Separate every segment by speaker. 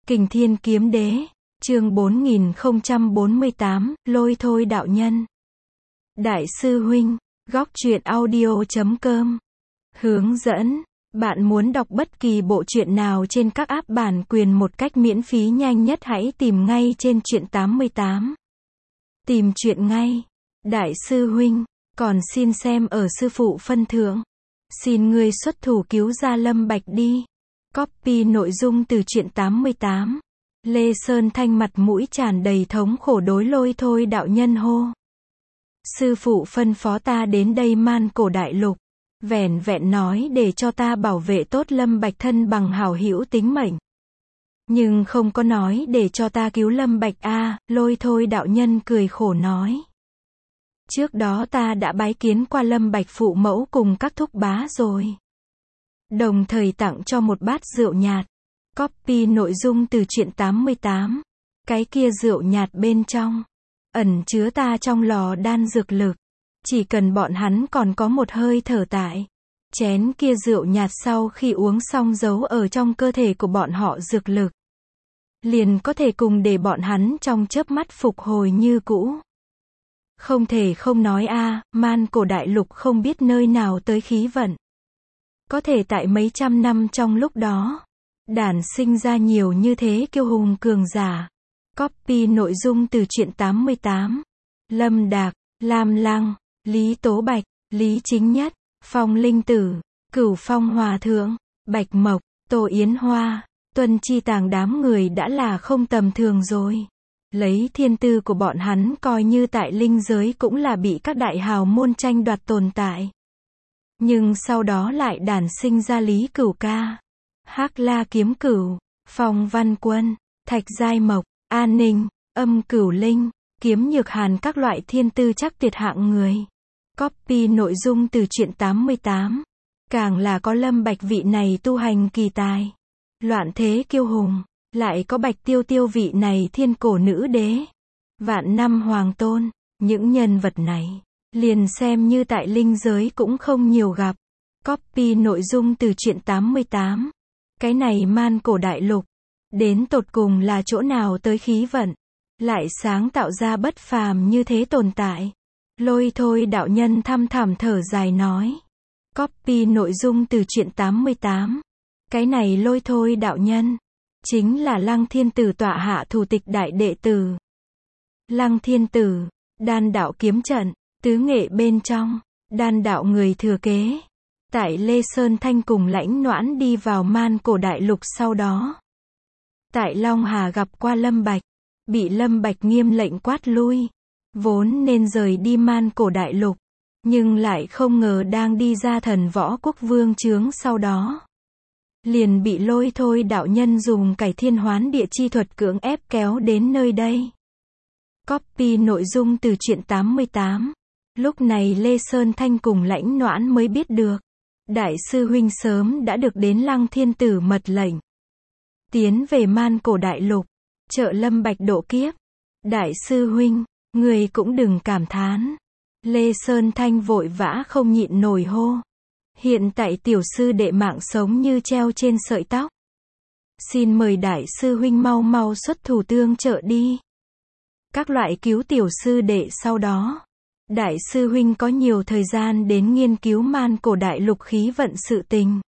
Speaker 1: Kình Thiên Kiếm Đế, chương 4048, lôi thôi đạo nhân. Đại sư huynh, góc truyện audio.com. Hướng dẫn, bạn muốn đọc bất kỳ bộ truyện nào trên các app bản quyền một cách miễn phí nhanh nhất hãy tìm ngay trên truyện 88. Tìm truyện ngay. Đại sư huynh, còn xin xem ở sư phụ phân thượng. Xin ngươi xuất thủ cứu ra Lâm Bạch đi. Copy nội dung từ truyện 88. Lê Sơn Thanh mặt mũi tràn đầy thống khổ đối lôi thôi đạo nhân hô. Sư phụ phân phó ta đến đây man cổ đại lục. Vẻn vẹn nói để cho ta bảo vệ tốt Lâm Bạch thân bằng hảo hữu tính mệnh. Nhưng không có nói để cho ta cứu Lâm Bạch a. Lôi thôi đạo nhân cười khổ nói. Trước đó ta đã bái kiến qua Lâm Bạch phụ mẫu cùng các thúc bá rồi. Đồng thời tặng cho một bát rượu nhạt. Copy nội dung từ truyện 88. Cái kia rượu nhạt bên trong ẩn chứa ta trong lò đan dược lực. Chỉ cần bọn hắn còn có một hơi thở tại chén kia rượu nhạt sau khi uống xong giấu ở trong cơ thể của bọn họ dược lực, liền có thể cùng để bọn hắn trong chớp mắt phục hồi như cũ. Không thể không nói a, man cổ đại lục không biết nơi nào tới khí vận. Có thể tại mấy trăm năm trong lúc đó đản sinh ra nhiều như thế kiêu hùng cường giả. Copy nội dung từ truyện 88. Lâm Đạc, Lam Lăng, Lý Tố Bạch, Lý Chính Nhất, Phong Linh Tử, Cửu Phong Hòa Thượng, Bạch Mộc, Tô Yến Hoa, Tuân Chi Tàng đám người đã là không tầm thường rồi. Lấy thiên tư của bọn hắn coi như tại linh giới cũng là bị các đại hào môn tranh đoạt tồn tại. Nhưng sau đó lại đản sinh ra Lý Cửu Ca, Hắc La Kiếm Cửu, Phong Văn Quân, Thạch Giai Mộc, An Ninh, Âm Cửu Linh, Kiếm Nhược Hàn các loại thiên tư chắc tuyệt hạng người. Copy nội dung từ truyện 88. Càng là có Lâm Bạch vị này tu hành kỳ tài, loạn thế kiêu hùng, lại có Bạch Tiêu Tiêu vị này thiên cổ nữ đế, vạn năm hoàng tôn, những nhân vật này liền xem như tại linh giới cũng không nhiều gặp. Copy nội dung từ truyện 88. Cái này man cổ đại lục, đến tột cùng là chỗ nào tới khí vận, lại sáng tạo ra bất phàm như thế tồn tại. Lôi thôi đạo nhân thăm thẳm thở dài nói. Copy nội dung từ truyện 88. Cái này lôi thôi đạo nhân chính là Lăng Thiên Tử tọa hạ thủ tịch đại đệ tử. Lăng Thiên Tử, đan đạo kiếm trận, tứ nghệ bên trong, đan đạo người thừa kế. Tại Lê Sơn Thanh cùng Lãnh Noãn đi vào man cổ đại lục sau đó, tại Long Hà gặp qua Lâm Bạch, bị Lâm Bạch nghiêm lệnh quát lui, vốn nên rời đi man cổ đại lục, nhưng lại không ngờ đang đi ra Thần Võ Quốc vương chướng sau đó, liền bị lôi thôi đạo nhân dùng cải thiên hoán địa chi thuật cưỡng ép kéo đến nơi đây. Copy nội dung từ truyện 88. Lúc này Lê Sơn Thanh cùng Lãnh Noãn mới biết được, đại sư huynh sớm đã được đến Lăng Thiên Tử mật lệnh, tiến về man cổ đại lục, trợ Lâm Bạch độ kiếp. Đại sư huynh, người cũng đừng cảm thán. Lê Sơn Thanh vội vã không nhịn nổi hô. Hiện tại tiểu sư đệ mạng sống như treo trên sợi tóc. Xin mời đại sư huynh mau mau xuất thủ tương trợ đi. Các loại cứu tiểu sư đệ sau đó. Đại sư huynh có nhiều thời gian đến nghiên cứu man cổ đại lục khí vận sự tình.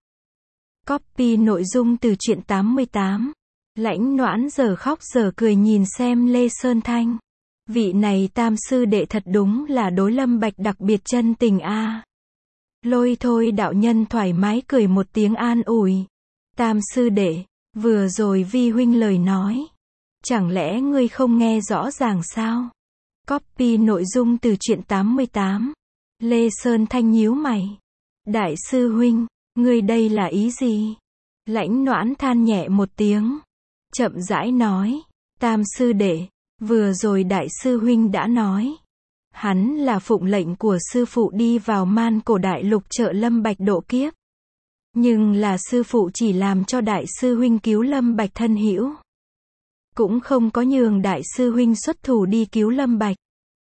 Speaker 1: Copy nội dung từ truyện 88. Lãnh Noãn giờ khóc giờ cười nhìn xem Lê Sơn Thanh. Vị này tam sư đệ thật đúng là đối Lâm Bạch đặc biệt chân tình a. Lôi thôi đạo nhân thoải mái cười một tiếng an ủi. Tam sư đệ, vừa rồi vi huynh lời nói, chẳng lẽ ngươi không nghe rõ ràng sao? Copy nội dung từ truyện 88. Lê Sơn Thanh nhíu mày. Đại sư huynh, ngươi đây là ý gì? Lãnh Noãn than nhẹ một tiếng, chậm rãi nói. Tam sư đệ, vừa rồi đại sư huynh đã nói, hắn là phụng lệnh của sư phụ đi vào man cổ đại lục trợ Lâm Bạch độ kiếp. Nhưng là sư phụ chỉ làm cho đại sư huynh cứu Lâm Bạch thân hữu, cũng không có nhường đại sư huynh xuất thủ đi cứu Lâm Bạch.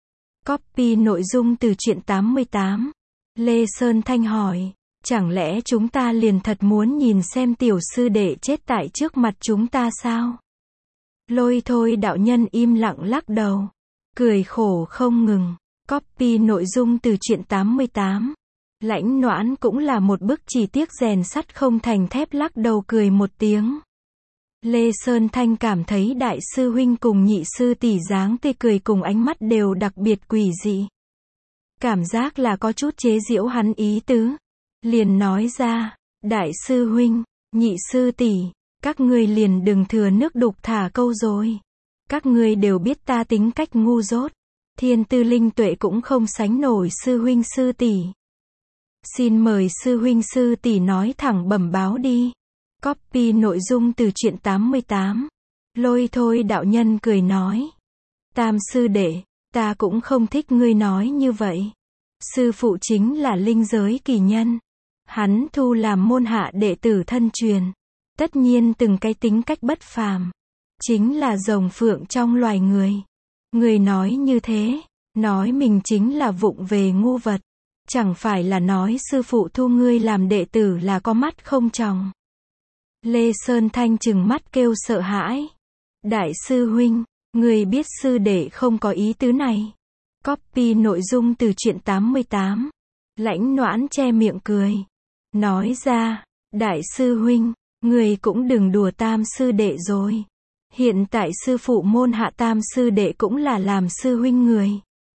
Speaker 1: Copy nội dung từ truyện 88. Lê Sơn Thanh hỏi, chẳng lẽ chúng ta liền thật muốn nhìn xem tiểu sư đệ chết tại trước mặt chúng ta sao? Lôi thôi đạo nhân im lặng lắc đầu. Cười khổ không ngừng. Copy nội dung từ truyện 88. Lãnh Noãn cũng là một bức chỉ tiếc rèn sắt không thành thép lắc đầu cười một tiếng. Lê Sơn Thanh cảm thấy đại sư huynh cùng nhị sư tỷ dáng tươi cười cùng ánh mắt đều đặc biệt quỷ dị. Cảm giác là có chút chế giễu hắn ý tứ. Liền nói ra, đại sư huynh, nhị sư tỷ, các ngươi liền đừng thừa nước đục thả câu rồi. Các ngươi đều biết ta tính cách ngu dốt. Thiên tư linh tuệ cũng không sánh nổi sư huynh sư tỷ. Xin mời sư huynh sư tỷ nói thẳng bẩm báo đi. Copy nội dung từ truyện 88. Lôi thôi đạo nhân cười nói. Tam sư đệ, ta cũng không thích ngươi nói như vậy. Sư phụ chính là linh giới kỳ nhân. Hắn thu làm môn hạ đệ tử thân truyền. Tất nhiên từng cái tính cách bất phàm. Chính là rồng phượng trong loài người. Người nói như thế, nói mình chính là vụng về ngu vật. Chẳng phải là nói sư phụ thu ngươi làm đệ tử là có mắt không tròng. Lê Sơn Thanh trừng mắt kêu sợ hãi. Đại sư huynh, người biết sư đệ không có ý tứ này. Copy nội dung từ truyện 88. Lãnh Noãn che miệng cười. Nói ra, đại sư huynh, người cũng đừng đùa tam sư đệ rồi. Hiện tại sư phụ môn hạ tam sư đệ cũng là làm sư huynh người.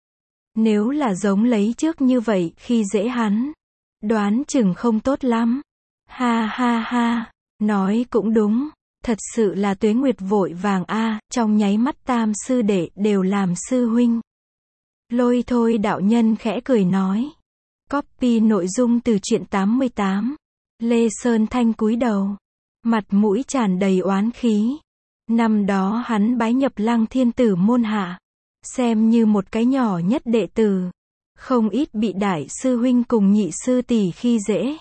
Speaker 1: Nếu là giống lấy trước như vậy khi dễ hắn, đoán chừng không tốt lắm. Ha ha ha, nói cũng đúng, thật sự là tuế nguyệt vội vàng a, trong nháy mắt tam sư đệ đều làm sư huynh. Lôi thôi đạo nhân khẽ cười nói. Copy nội dung từ truyện 88. Lê Sơn Thanh cúi đầu, mặt mũi tràn đầy oán khí. Năm đó hắn bái nhập Lăng Thiên Tử môn hạ, xem như một cái nhỏ nhất đệ tử, không ít bị đại sư huynh cùng nhị sư tỷ khi dễ.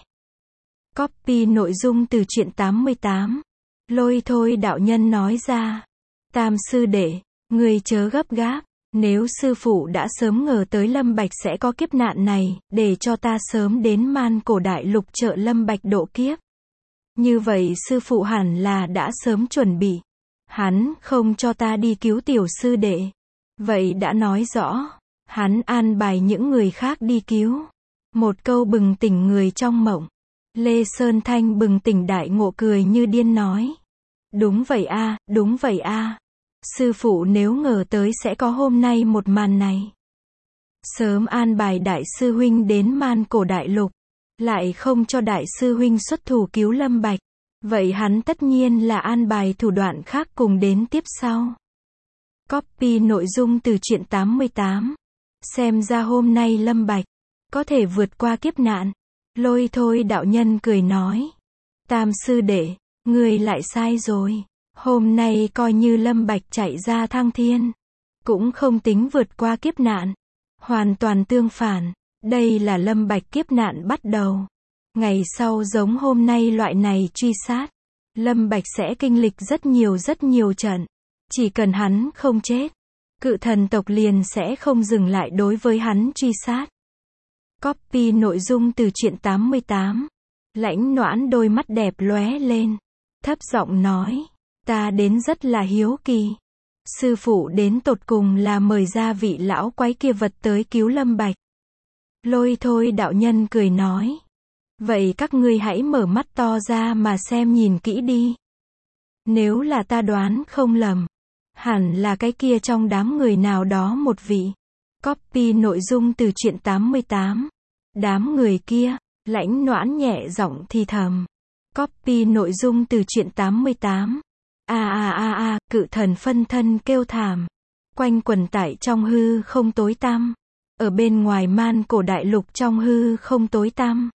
Speaker 1: Copy nội dung từ truyện 88. Lôi thôi đạo nhân nói ra. Tam sư đệ, người chớ gấp gáp, nếu sư phụ đã sớm ngờ tới Lâm Bạch sẽ có kiếp nạn này, để cho ta sớm đến Man Cổ Đại Lục trợ Lâm Bạch độ kiếp. Như vậy sư phụ hẳn là đã sớm chuẩn bị. Hắn không cho ta đi cứu tiểu sư đệ. Vậy đã nói rõ, hắn an bài những người khác đi cứu. Một câu bừng tỉnh người trong mộng. Lê Sơn Thanh bừng tỉnh đại ngộ cười như điên nói. Đúng vậy a, đúng vậy a. Sư phụ nếu ngờ tới sẽ có hôm nay một màn này. Sớm an bài đại sư huynh đến Man Cổ Đại Lục, lại không cho đại sư huynh xuất thủ cứu Lâm Bạch. Vậy hắn tất nhiên là an bài thủ đoạn khác cùng đến tiếp sau. Copy nội dung từ truyện 88. Xem ra hôm nay Lâm Bạch có thể vượt qua kiếp nạn. Lôi thôi đạo nhân cười nói. Tam sư đệ, ngươi lại sai rồi. Hôm nay coi như Lâm Bạch chạy ra thăng thiên, cũng không tính vượt qua kiếp nạn. Hoàn toàn tương phản, đây là Lâm Bạch kiếp nạn bắt đầu. Ngày sau giống hôm nay loại này truy sát, Lâm Bạch sẽ kinh lịch rất nhiều trận. Chỉ cần hắn không chết, Cự Thần tộc liền sẽ không dừng lại đối với hắn truy sát. Copy nội dung từ truyện 88. Lãnh Noãn đôi mắt đẹp lóe lên, thấp giọng nói, ta đến rất là hiếu kỳ. Sư phụ đến tột cùng là mời ra vị lão quái kia vật tới cứu Lâm Bạch. Lôi thôi đạo nhân cười nói. Vậy các ngươi hãy mở mắt to ra mà xem nhìn kỹ đi. Nếu là ta đoán không lầm, hẳn là cái kia trong đám người nào đó một vị. Copy nội dung từ truyện 88. Đám người kia, Lãnh Noãn nhẹ giọng thì thầm. Copy nội dung từ truyện 88. Cự thần phân thân kêu thảm. Quanh quần tại trong hư không tối tăm. Ở bên ngoài Man Cổ Đại Lục trong hư không tối tăm.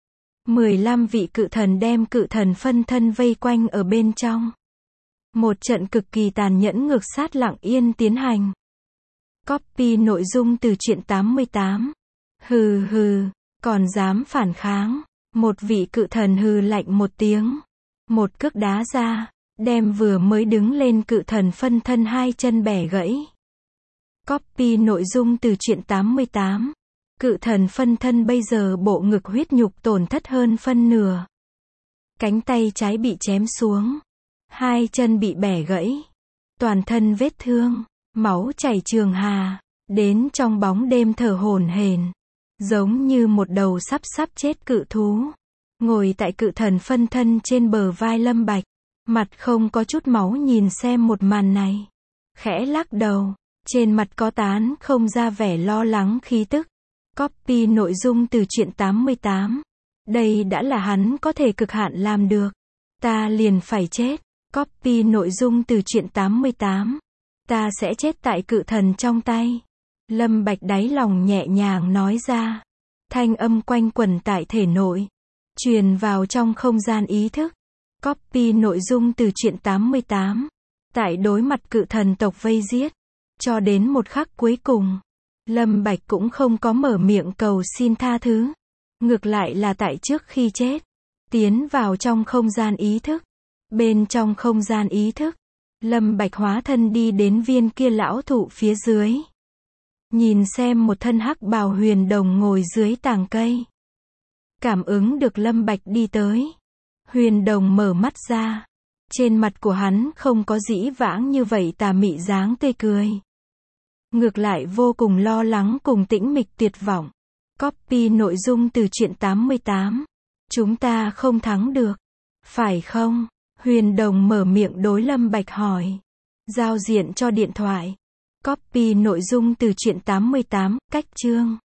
Speaker 1: 15 vị cự thần đem cự thần phân thân vây quanh ở bên trong. Một trận cực kỳ tàn nhẫn ngược sát lặng yên tiến hành. Copy nội dung từ truyện 88. Hừ hừ, còn dám phản kháng. Một vị cự thần hừ lạnh một tiếng. Một cước đá ra, đem vừa mới đứng lên cự thần phân thân hai chân bẻ gãy. Copy nội dung từ truyện 88. Cự thần phân thân bây giờ bộ ngực huyết nhục tổn thất hơn phân nửa. Cánh tay trái bị chém xuống. Hai chân bị bẻ gãy. toàn thân vết thương, máu chảy trường hà, đến trong bóng đêm thở hổn hển, giống như một đầu sắp chết cự thú, ngồi tại cự thần phân thân trên bờ vai Lâm Bạch, mặt không có chút máu nhìn xem một màn này, khẽ lắc đầu, trên mặt có tán không ra vẻ lo lắng khí tức. Copy nội dung từ truyện 88. Đây đã là hắn có thể cực hạn làm được. Ta liền phải chết. Copy nội dung từ truyện 88. Ta sẽ chết tại cự thần trong tay. Lâm Bạch đáy lòng nhẹ nhàng nói ra. Thanh âm quanh quẩn tại thể nội, truyền vào trong không gian ý thức. Copy nội dung từ truyện 88. Tại đối mặt cự thần tộc vây giết, cho đến một khắc cuối cùng, Lâm Bạch cũng không có mở miệng cầu xin tha thứ. Ngược lại là tại trước khi chết, tiến vào trong không gian ý thức. Bên trong không gian ý thức, Lâm Bạch hóa thân đi đến viên kia lão thụ phía dưới. Nhìn xem một thân hắc bào huyền đồng ngồi dưới tàng cây. Cảm ứng được Lâm Bạch đi tới. Huyền đồng mở mắt ra. Trên mặt của hắn không có dĩ vãng như vậy tà mị dáng tươi cười. Ngược lại vô cùng lo lắng cùng tĩnh mịch tuyệt vọng. Copy nội dung từ truyện 88. Chúng ta không thắng được. Phải không? Huyền đồng mở miệng đối Lâm Bạch hỏi. Giao diện cho điện thoại. Copy nội dung từ truyện 88, cách chương.